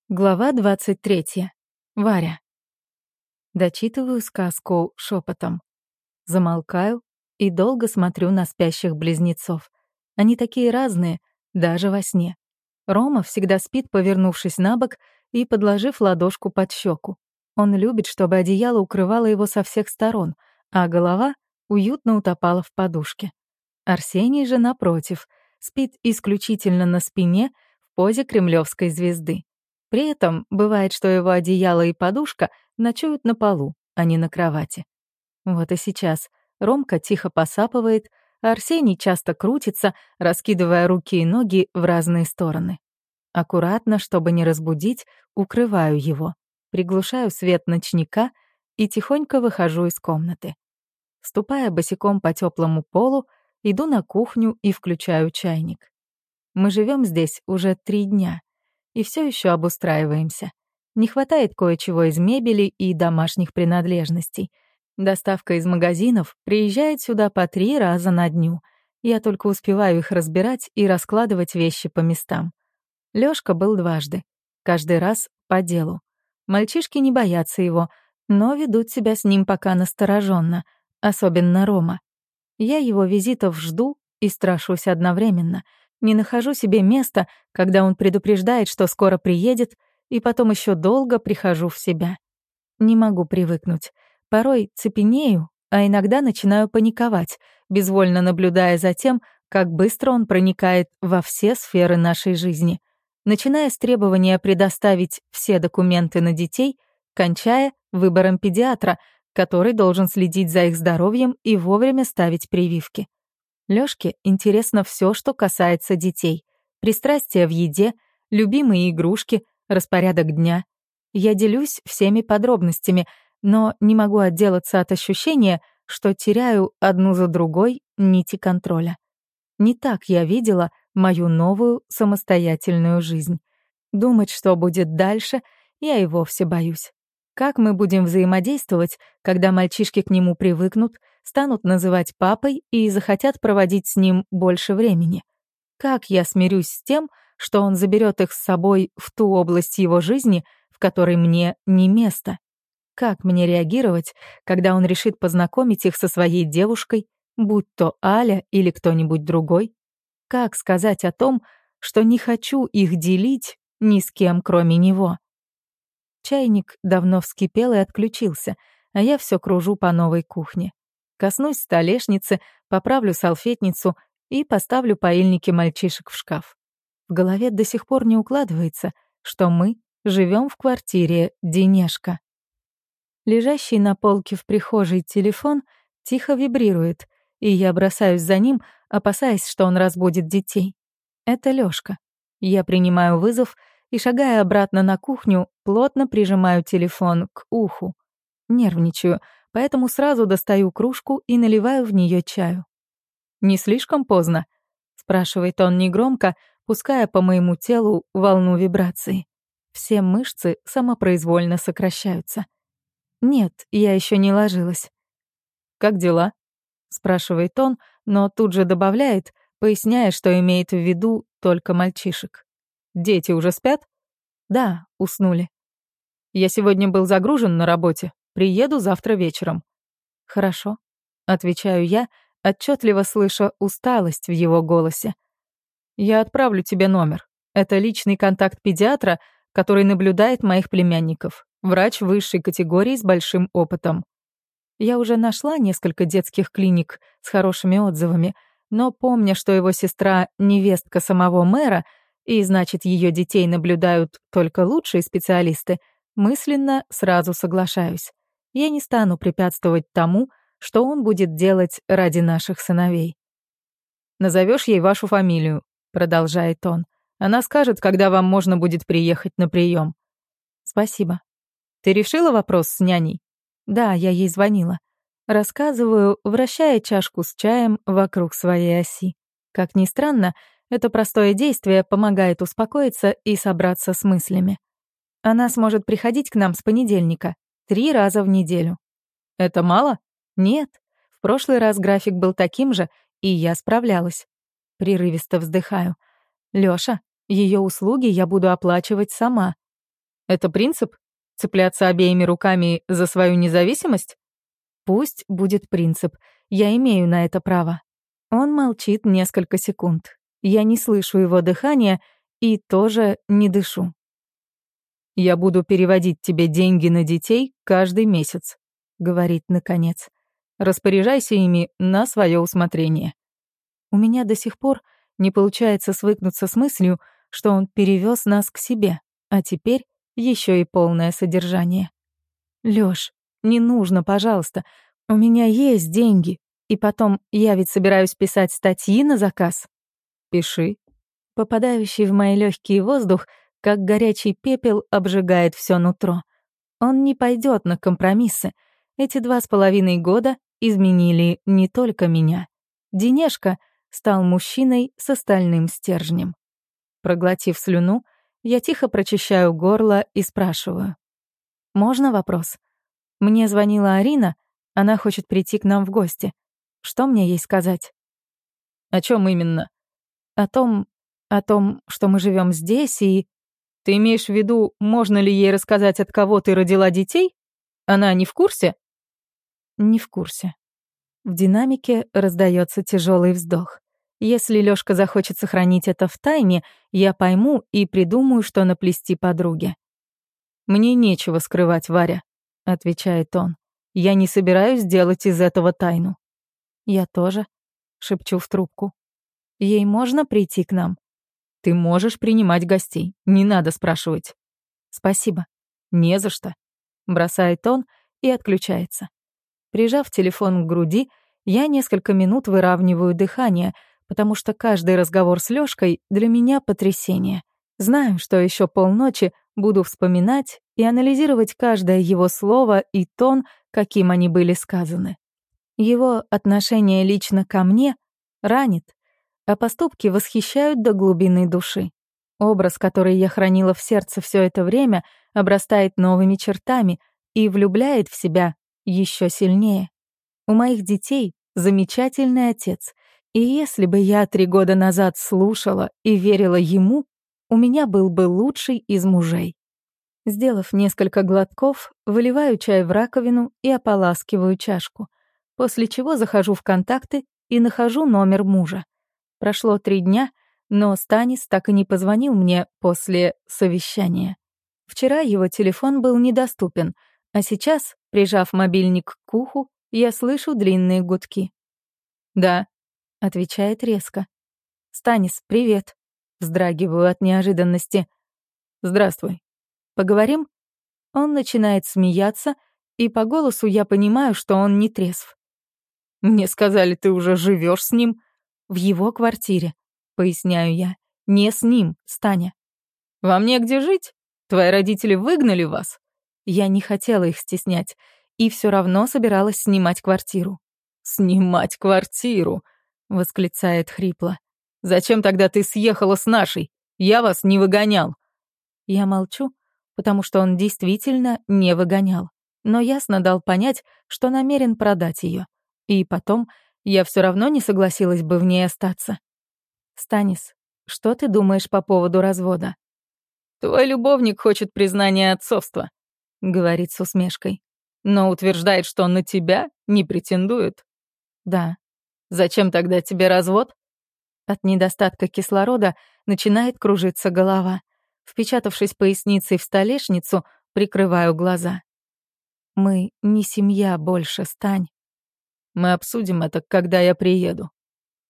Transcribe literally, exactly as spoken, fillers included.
Глава двадцать третья. Варя. Дочитываю сказку шепотом. Замолкаю и долго смотрю на спящих близнецов. Они такие разные, даже во сне. Рома всегда спит, повернувшись на бок и подложив ладошку под щеку. Он любит, чтобы одеяло укрывало его со всех сторон, а голова уютно утопала в подушке. Арсений же, напротив, спит исключительно на спине в позе кремлевской звезды. При этом бывает, что его одеяло и подушка ночуют на полу, а не на кровати. Вот и сейчас Ромка тихо посапывает, а Арсений часто крутится, раскидывая руки и ноги в разные стороны. Аккуратно, чтобы не разбудить, укрываю его, приглушаю свет ночника и тихонько выхожу из комнаты. Ступая босиком по теплому полу, иду на кухню и включаю чайник. Мы живем здесь уже три дня. И все еще обустраиваемся. Не хватает кое-чего из мебели и домашних принадлежностей. Доставка из магазинов приезжает сюда по три раза на дню. Я только успеваю их разбирать и раскладывать вещи по местам. Лёшка был дважды. Каждый раз по делу. Мальчишки не боятся его, но ведут себя с ним пока настороженно, особенно Рома. Я его визитов жду и страшусь одновременно — не нахожу себе места, когда он предупреждает, что скоро приедет, и потом еще долго прихожу в себя. Не могу привыкнуть. Порой цепенею, а иногда начинаю паниковать, безвольно наблюдая за тем, как быстро он проникает во все сферы нашей жизни, начиная с требования предоставить все документы на детей, кончая выбором педиатра, который должен следить за их здоровьем и вовремя ставить прививки. Лёшке интересно всё, что касается детей. Пристрастия в еде, любимые игрушки, распорядок дня. Я делюсь всеми подробностями, но не могу отделаться от ощущения, что теряю одну за другой нити контроля. Не так я видела мою новую самостоятельную жизнь. Думать, что будет дальше, я и вовсе боюсь. Как мы будем взаимодействовать, когда мальчишки к нему привыкнут, станут называть папой и захотят проводить с ним больше времени? Как я смирюсь с тем, что он заберет их с собой в ту область его жизни, в которой мне не место? Как мне реагировать, когда он решит познакомить их со своей девушкой, будь то Аля или кто-нибудь другой? Как сказать о том, что не хочу их делить ни с кем, кроме него? Чайник давно вскипел и отключился, а я все кружу по новой кухне. Коснусь столешницы, поправлю салфетницу и поставлю поильники мальчишек в шкаф. В голове до сих пор не укладывается, что мы живем в квартире Денешка. Лежащий на полке в прихожей телефон тихо вибрирует, и я бросаюсь за ним, опасаясь, что он разбудит детей. Это Лёшка. Я принимаю вызов и, шагая обратно на кухню, плотно прижимаю телефон к уху. Нервничаю, поэтому сразу достаю кружку и наливаю в нее чаю. «Не слишком поздно?» — спрашивает он негромко, пуская по моему телу волну вибраций. Все мышцы самопроизвольно сокращаются. «Нет, я еще не ложилась». «Как дела?» — спрашивает он, но тут же добавляет, поясняя, что имеет в виду только мальчишек. «Дети уже спят?» «Да, уснули». «Я сегодня был загружен на работе. Приеду завтра вечером». «Хорошо», — отвечаю я, отчетливо слыша усталость в его голосе. «Я отправлю тебе номер. Это личный контакт педиатра, который наблюдает моих племянников. Врач высшей категории с большим опытом». Я уже нашла несколько детских клиник с хорошими отзывами, но помня, что его сестра — невестка самого мэра, и значит, ее детей наблюдают только лучшие специалисты, мысленно сразу соглашаюсь. Я не стану препятствовать тому, что он будет делать ради наших сыновей. «Назовешь ей вашу фамилию», — продолжает он. «Она скажет, когда вам можно будет приехать на прием». «Спасибо». «Ты решила вопрос с няней?» «Да, я ей звонила». Рассказываю, вращая чашку с чаем вокруг своей оси. Как ни странно, это простое действие помогает успокоиться и собраться с мыслями. Она сможет приходить к нам с понедельника, три раза в неделю. Это мало? Нет. В прошлый раз график был таким же, и я справлялась. Прерывисто вздыхаю. Лёша, ее услуги я буду оплачивать сама. Это принцип? Цепляться обеими руками за свою независимость? Пусть будет принцип. Я имею на это право. Он молчит несколько секунд. Я не слышу его дыхания и тоже не дышу. «Я буду переводить тебе деньги на детей каждый месяц», — говорит наконец. «Распоряжайся ими на свое усмотрение». У меня до сих пор не получается свыкнуться с мыслью, что он перевез нас к себе, а теперь еще и полное содержание. «Лёш, не нужно, пожалуйста. У меня есть деньги. И потом, я ведь собираюсь писать статьи на заказ». «Пиши». Попадающий в мои легкие воздух, как горячий пепел, обжигает все нутро. Он не пойдет на компромиссы. Эти два с половиной года изменили не только меня. Денежка стал мужчиной с остальным стержнем. Проглотив слюну, я тихо прочищаю горло и спрашиваю. «Можно вопрос? Мне звонила Арина, она хочет прийти к нам в гости. Что мне ей сказать?» «О чем именно?» «О том, о том, что мы живем здесь и...» «Ты имеешь в виду, можно ли ей рассказать, от кого ты родила детей? Она не в курсе?» «Не в курсе». В динамике раздается тяжелый вздох. Если Лёшка захочет сохранить это в тайне, я пойму и придумаю, что наплести подруге. «Мне нечего скрывать, Варя», — отвечает он. «Я не собираюсь делать из этого тайну». «Я тоже», — шепчу в трубку. «Ей можно прийти к нам?» «Ты можешь принимать гостей, не надо спрашивать». «Спасибо». «Не за что», — бросает он и отключается. Прижав телефон к груди, я несколько минут выравниваю дыхание, потому что каждый разговор с Лёшкой для меня потрясение. Знаю, что еще полночи буду вспоминать и анализировать каждое его слово и тон, каким они были сказаны. Его отношение лично ко мне ранит, а поступки восхищают до глубины души. Образ, который я хранила в сердце все это время, обрастает новыми чертами и влюбляет в себя еще сильнее. У моих детей замечательный отец, и если бы я три года назад слушала и верила ему, у меня был бы лучший из мужей. Сделав несколько глотков, выливаю чай в раковину и ополаскиваю чашку, после чего захожу в контакты и нахожу номер мужа. Прошло три дня, но Станис так и не позвонил мне после совещания. Вчера его телефон был недоступен, а сейчас, прижав мобильник к уху, я слышу длинные гудки. «Да», — отвечает резко. «Станис, привет». Вздрагиваю от неожиданности. «Здравствуй. Поговорим?» Он начинает смеяться, и по голосу я понимаю, что он не трезв. «Мне сказали, ты уже живешь с ним?» «В его квартире», — поясняю я. «Не с ним, Станя». «Вам негде жить? Твои родители выгнали вас?» Я не хотела их стеснять, и все равно собиралась снимать квартиру. «Снимать квартиру!» — восклицает хрипло. «Зачем тогда ты съехала с нашей? Я вас не выгонял». Я молчу, потому что он действительно не выгонял, но ясно дал понять, что намерен продать ее. И потом я все равно не согласилась бы в ней остаться. «Станис, что ты думаешь по поводу развода?» «Твой любовник хочет признания отцовства», — говорит с усмешкой, «но утверждает, что он на тебя не претендует». «Да». «Зачем тогда тебе развод?» От недостатка кислорода начинает кружиться голова. Впечатавшись поясницей в столешницу, прикрываю глаза. «Мы не семья больше, Стань». «Мы обсудим это, когда я приеду».